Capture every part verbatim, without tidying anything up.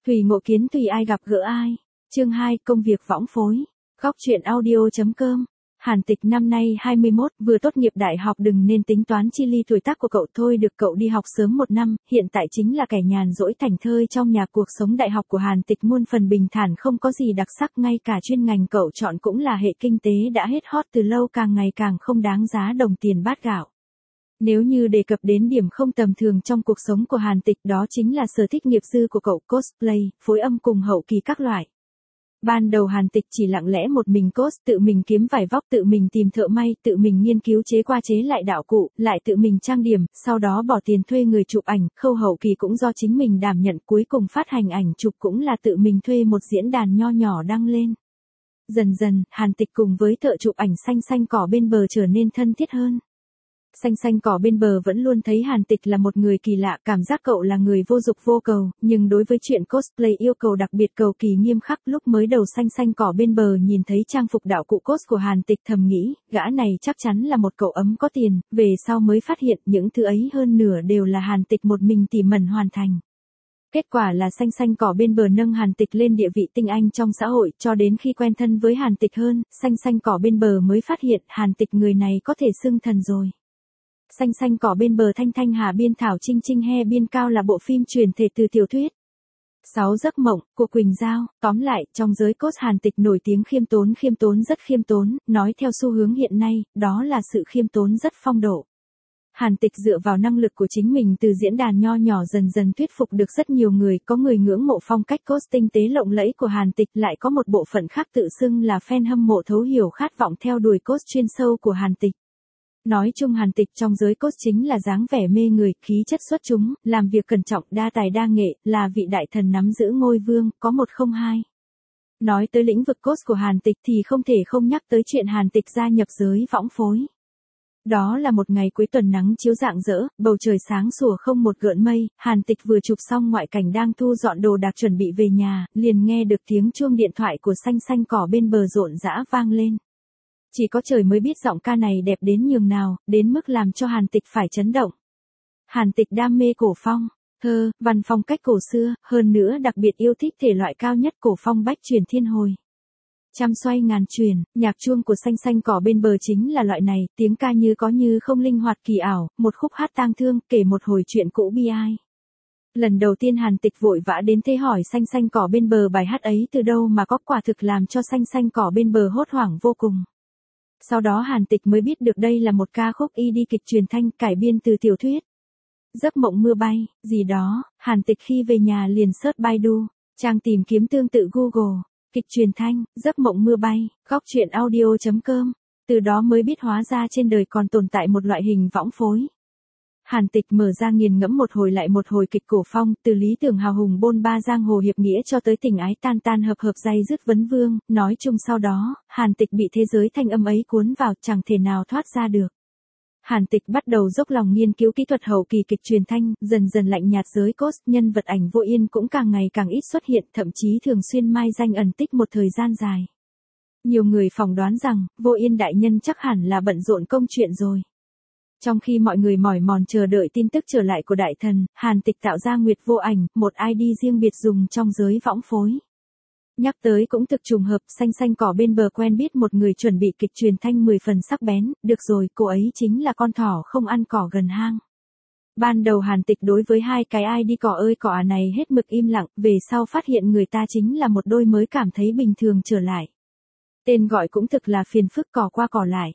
Tùy ngộ kiến tùy ai gặp gỡ ai. Chương hai, công việc võng phối. Góc truyện audio.com. Hàn Tịch năm nay hai mươi mốt, vừa tốt nghiệp đại học, đừng nên tính toán chi ly tuổi tác của cậu thôi, được cậu đi học sớm một năm, hiện tại chính là kẻ nhàn rỗi thảnh thơi trong nhà. Cuộc sống đại học của Hàn Tịch muôn phần bình thản, không có gì đặc sắc, ngay cả chuyên ngành cậu chọn cũng là hệ kinh tế đã hết hot từ lâu, càng ngày càng không đáng giá đồng tiền bát gạo. Nếu như đề cập đến điểm không tầm thường trong cuộc sống của Hàn Tịch, đó chính là sở thích nghiệp dư của cậu, cosplay, phối âm cùng hậu kỳ các loại. Ban đầu Hàn Tịch chỉ lặng lẽ một mình cos, tự mình kiếm vải vóc, tự mình tìm thợ may, tự mình nghiên cứu chế qua chế lại đạo cụ, lại tự mình trang điểm, sau đó bỏ tiền thuê người chụp ảnh, khâu hậu kỳ cũng do chính mình đảm nhận, cuối cùng phát hành ảnh chụp cũng là tự mình thuê một diễn đàn nho nhỏ đăng lên. Dần dần, Hàn Tịch cùng với thợ chụp ảnh xanh xanh cỏ bên bờ trở nên thân thiết hơn. Xanh xanh cỏ bên bờ vẫn luôn thấy Hàn Tịch là một người kỳ lạ, cảm giác cậu là người vô dục vô cầu, nhưng đối với chuyện cosplay yêu cầu đặc biệt, cầu kỳ nghiêm khắc. Lúc mới đầu xanh xanh cỏ bên bờ nhìn thấy trang phục đạo cụ cos của Hàn Tịch, thầm nghĩ, gã này chắc chắn là một cậu ấm có tiền, về sau mới phát hiện những thứ ấy hơn nửa đều là Hàn Tịch một mình tỉ mẩn hoàn thành. Kết quả là xanh xanh cỏ bên bờ nâng Hàn Tịch lên địa vị tinh anh trong xã hội, cho đến khi quen thân với Hàn Tịch hơn, xanh xanh cỏ bên bờ mới phát hiện Hàn Tịch người này có thể xưng thần rồi. Xanh xanh cỏ bên bờ thanh thanh hà biên thảo trinh trinh he biên cao là bộ phim truyền thể từ tiểu thuyết Sáu giấc mộng của Quỳnh Giao. Tóm lại, trong giới cos Hàn Tịch nổi tiếng khiêm tốn, khiêm tốn rất khiêm tốn, nói theo xu hướng hiện nay, đó là sự khiêm tốn rất phong độ. Hàn Tịch dựa vào năng lực của chính mình từ diễn đàn nho nhỏ dần dần thuyết phục được rất nhiều người, có người ngưỡng mộ phong cách cos tinh tế lộng lẫy của Hàn Tịch, lại có một bộ phận khác tự xưng là fan hâm mộ thấu hiểu khát vọng theo đuổi cos chuyên sâu của Hàn Tịch. Nói chung Hàn Tịch trong giới cos chính là dáng vẻ mê người, khí chất xuất chúng, làm việc cẩn trọng, đa tài đa nghệ, là vị đại thần nắm giữ ngôi vương, có một không hai. Nói tới lĩnh vực cos của Hàn Tịch thì không thể không nhắc tới chuyện Hàn Tịch gia nhập giới võng phối. Đó là một ngày cuối tuần nắng chiếu rạng rỡ, bầu trời sáng sủa không một gợn mây, Hàn Tịch vừa chụp xong ngoại cảnh đang thu dọn đồ đạc chuẩn bị về nhà, liền nghe được tiếng chuông điện thoại của xanh xanh cỏ bên bờ rộn rã vang lên. Chỉ có trời mới biết giọng ca này đẹp đến nhường nào, đến mức làm cho Hàn Tịch phải chấn động. Hàn Tịch đam mê cổ phong, thơ, văn phong cách cổ xưa, hơn nữa đặc biệt yêu thích thể loại cao nhất cổ phong bách chuyển thiên hồi. Trăm xoay ngàn chuyển, nhạc chuông của xanh xanh cỏ bên bờ chính là loại này, tiếng ca như có như không, linh hoạt kỳ ảo, một khúc hát tang thương, kể một hồi chuyện cũ bi ai. Lần đầu tiên Hàn Tịch vội vã đến thế hỏi xanh xanh cỏ bên bờ bài hát ấy từ đâu mà có, quả thực làm cho xanh xanh cỏ bên bờ hốt hoảng vô cùng. Sau đó Hàn Tịch mới biết được đây là một ca khúc i đê kịch truyền thanh cải biên từ tiểu thuyết Giấc mộng mưa bay, gì đó. Hàn Tịch khi về nhà liền search Baidu, trang tìm kiếm tương tự Google, kịch truyền thanh, Giấc mộng mưa bay, góc truyện audio.com, từ đó mới biết hóa ra trên đời còn tồn tại một loại hình võng phối. Hàn Tịch mở ra nghiền ngẫm một hồi lại một hồi kịch cổ phong, từ lý tưởng hào hùng bôn ba giang hồ hiệp nghĩa cho tới tình ái tan tan hợp hợp day dứt vấn vương, nói chung sau đó, Hàn Tịch bị thế giới thanh âm ấy cuốn vào, chẳng thể nào thoát ra được. Hàn Tịch bắt đầu dốc lòng nghiên cứu kỹ thuật hậu kỳ kịch truyền thanh, dần dần lạnh nhạt giới cos, nhân vật ảnh Vô Yên cũng càng ngày càng ít xuất hiện, thậm chí thường xuyên mai danh ẩn tích một thời gian dài. Nhiều người phỏng đoán rằng, Vô Yên đại nhân chắc hẳn là bận rộn công chuyện rồi. Trong khi mọi người mỏi mòn chờ đợi tin tức trở lại của đại thần, Hàn Tịch tạo ra Nguyệt Vô Ảnh, một i đê riêng biệt dùng trong giới võng phối. Nhắc tới cũng thực trùng hợp, xanh xanh cỏ bên bờ quen biết một người chuẩn bị kịch truyền thanh mười phần sắc bén, được rồi, cô ấy chính là con thỏ không ăn cỏ gần hang. Ban đầu Hàn Tịch đối với hai cái i đê cỏ ơi cỏ à này hết mực im lặng, về sau phát hiện người ta chính là một đôi mới cảm thấy bình thường trở lại. Tên gọi cũng thực là phiền phức, cỏ qua cỏ lại.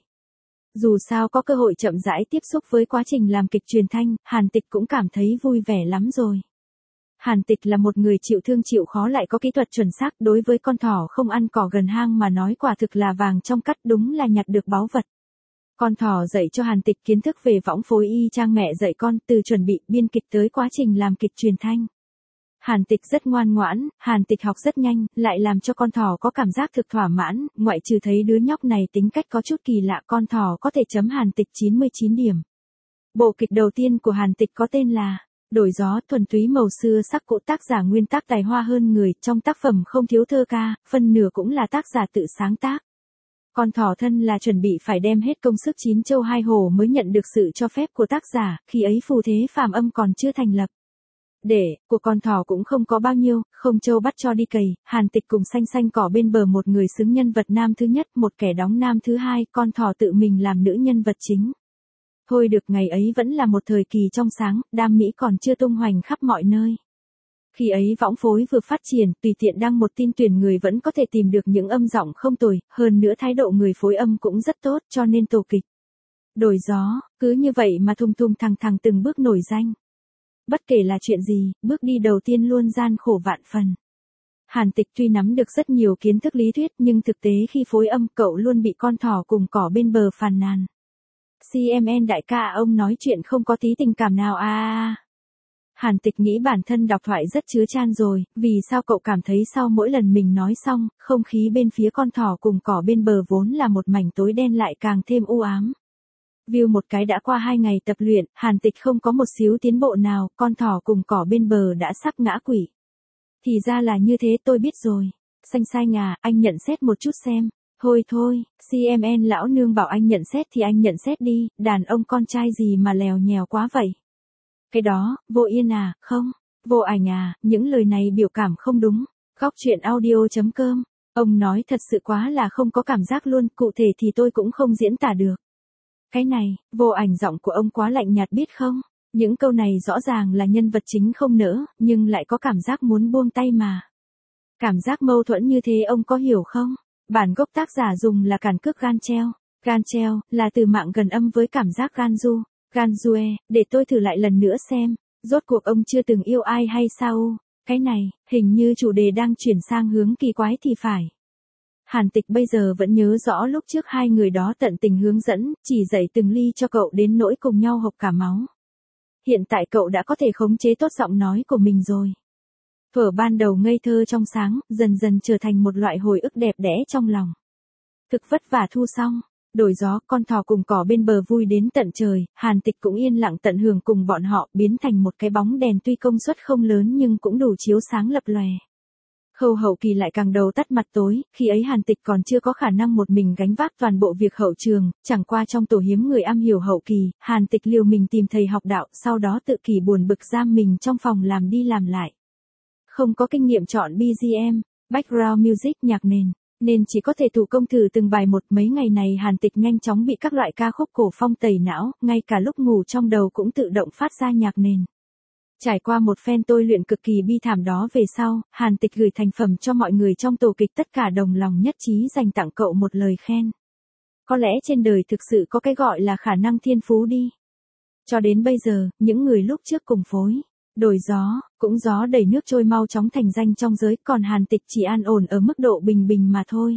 Dù sao có cơ hội chậm rãi tiếp xúc với quá trình làm kịch truyền thanh, Hàn Tịch cũng cảm thấy vui vẻ lắm rồi. Hàn Tịch là một người chịu thương chịu khó lại có kỹ thuật chuẩn xác, đối với con thỏ không ăn cỏ gần hang mà nói quả thực là vàng trong cắt, đúng là nhặt được báu vật. Con thỏ dạy cho Hàn Tịch kiến thức về võng phối y chang mẹ dạy con, từ chuẩn bị biên kịch tới quá trình làm kịch truyền thanh. Hàn Tịch rất ngoan ngoãn, Hàn Tịch học rất nhanh, lại làm cho con thỏ có cảm giác thực thỏa mãn, ngoại trừ thấy đứa nhóc này tính cách có chút kỳ lạ, con thỏ có thể chấm Hàn Tịch chín mươi chín điểm. Bộ kịch đầu tiên của Hàn Tịch có tên là Đổi gió, thuần túy màu xưa sắc cũ, tác giả nguyên tác tài hoa hơn người, trong tác phẩm không thiếu thơ ca, phân nửa cũng là tác giả tự sáng tác. Con thỏ thân là chuẩn bị phải đem hết công sức chín châu hai hổ mới nhận được sự cho phép của tác giả, khi ấy phù thế phàm âm còn chưa thành lập. Để, của con thỏ cũng không có bao nhiêu, không châu bắt cho đi cày, Hàn Tịch cùng xanh xanh cỏ bên bờ một người xứng nhân vật nam thứ nhất, một kẻ đóng nam thứ hai, con thỏ tự mình làm nữ nhân vật chính. Thôi được, ngày ấy vẫn là một thời kỳ trong sáng, đam mỹ còn chưa tung hoành khắp mọi nơi. Khi ấy võng phối vừa phát triển, tùy tiện đăng một tin tuyển người vẫn có thể tìm được những âm giọng không tồi, hơn nữa thái độ người phối âm cũng rất tốt, cho nên tổ kịch Đổi Gió, cứ như vậy mà thùng thùng thằng thằng từng bước nổi danh. Bất kể là chuyện gì, bước đi đầu tiên luôn gian khổ vạn phần. Hàn Tịch tuy nắm được rất nhiều kiến thức lý thuyết nhưng thực tế khi phối âm cậu luôn bị con thỏ cùng cỏ bên bờ phàn nàn. xê em en đại ca, ông nói chuyện không có tí tình cảm nào à à. Hàn Tịch nghĩ bản thân đọc thoại rất chứa chan rồi, vì sao cậu cảm thấy sau mỗi lần mình nói xong, không khí bên phía con thỏ cùng cỏ bên bờ vốn là một mảnh tối đen lại càng thêm u ám. View một cái đã qua hai ngày tập luyện, Hàn Tịch không có một xíu tiến bộ nào, con thỏ cùng cỏ bên bờ đã sắp ngã quỵ. Thì ra là như thế, tôi biết rồi. Xanh xanh à, anh nhận xét một chút xem. Thôi thôi, xê em en lão nương bảo anh nhận xét thì anh nhận xét đi, đàn ông con trai gì mà lèo nhèo quá vậy. Cái đó, Vô Yên à, không, Vô Ảnh à, những lời này biểu cảm không đúng. Góc truyện audio chấm com, ông nói thật sự quá là không có cảm giác luôn, cụ thể thì tôi cũng không diễn tả được. Cái này, Vô Ảnh giọng của ông quá lạnh nhạt biết không? Những câu này rõ ràng là nhân vật chính không nỡ, nhưng lại có cảm giác muốn buông tay mà. Cảm giác mâu thuẫn như thế ông có hiểu không? Bản gốc tác giả dùng là cản cước gan treo. Gan treo, là từ mạng gần âm với cảm giác gan du. Gan due, để tôi thử lại lần nữa xem. Rốt cuộc ông chưa từng yêu ai hay sao? Cái này, hình như chủ đề đang chuyển sang hướng kỳ quái thì phải. Hàn Tịch bây giờ vẫn nhớ rõ lúc trước hai người đó tận tình hướng dẫn, chỉ dạy từng ly cho cậu đến nỗi cùng nhau hộc cả máu. Hiện tại cậu đã có thể khống chế tốt giọng nói của mình rồi. Thuở ban đầu ngây thơ trong sáng, dần dần trở thành một loại hồi ức đẹp đẽ trong lòng. Thực vất vả thu xong, Đổi Gió, con thỏ cùng cỏ bên bờ vui đến tận trời, Hàn Tịch cũng yên lặng tận hưởng cùng bọn họ, biến thành một cái bóng đèn tuy công suất không lớn nhưng cũng đủ chiếu sáng lập lòe. Khâu hậu kỳ lại càng đầu tắt mặt tối, khi ấy Hàn Tịch còn chưa có khả năng một mình gánh vác toàn bộ việc hậu trường, chẳng qua trong tổ hiếm người am hiểu hậu kỳ, Hàn Tịch liều mình tìm thầy học đạo, sau đó tự kỷ buồn bực giam mình trong phòng làm đi làm lại. Không có kinh nghiệm chọn bê giê em, background music nhạc nền, nên chỉ có thể thủ công thử từng bài một. Mấy ngày này Hàn Tịch nhanh chóng bị các loại ca khúc cổ phong tẩy não, ngay cả lúc ngủ trong đầu cũng tự động phát ra nhạc nền. Trải qua một phen tôi luyện cực kỳ bi thảm đó về sau, Hàn Tịch gửi thành phẩm cho mọi người trong tổ kịch, tất cả đồng lòng nhất trí dành tặng cậu một lời khen. Có lẽ trên đời thực sự có cái gọi là khả năng thiên phú đi. Cho đến bây giờ, những người lúc trước cùng phối Đổi Gió, cũng gió đẩy nước trôi mau chóng thành danh trong giới, còn Hàn Tịch chỉ an ổn ở mức độ bình bình mà thôi.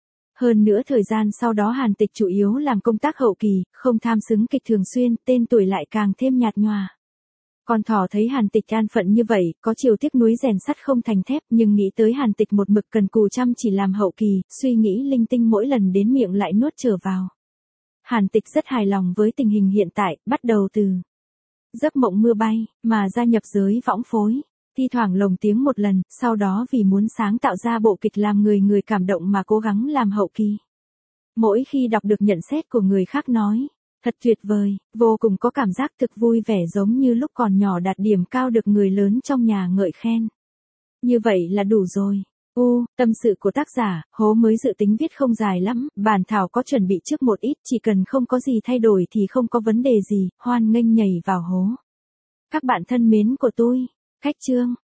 Hơn nữa thời gian sau đó Hàn Tịch chủ yếu làm công tác hậu kỳ, không tham xứng kịch thường xuyên, tên tuổi lại càng thêm nhạt nhòa. Con thỏ thấy Hàn Tịch an phận như vậy, có chiều tiếc núi rèn sắt không thành thép, nhưng nghĩ tới Hàn Tịch một mực cần cù chăm chỉ làm hậu kỳ, suy nghĩ linh tinh mỗi lần đến miệng lại nuốt trở vào. Hàn Tịch rất hài lòng với tình hình hiện tại, bắt đầu từ giấc mộng mưa bay, mà gia nhập giới võng phối, thi thoảng lồng tiếng một lần, sau đó vì muốn sáng tạo ra bộ kịch làm người người cảm động mà cố gắng làm hậu kỳ. Mỗi khi đọc được nhận xét của người khác nói, thật tuyệt vời, vô cùng có cảm giác thực vui vẻ, giống như lúc còn nhỏ đạt điểm cao được người lớn trong nhà ngợi khen. Như vậy là đủ rồi. U, tâm sự của tác giả, hố mới dự tính viết không dài lắm, bản thảo có chuẩn bị trước một ít, chỉ cần không có gì thay đổi thì không có vấn đề gì, hoan nghênh nhảy vào hố. Các bạn thân mến của tôi, khách chương.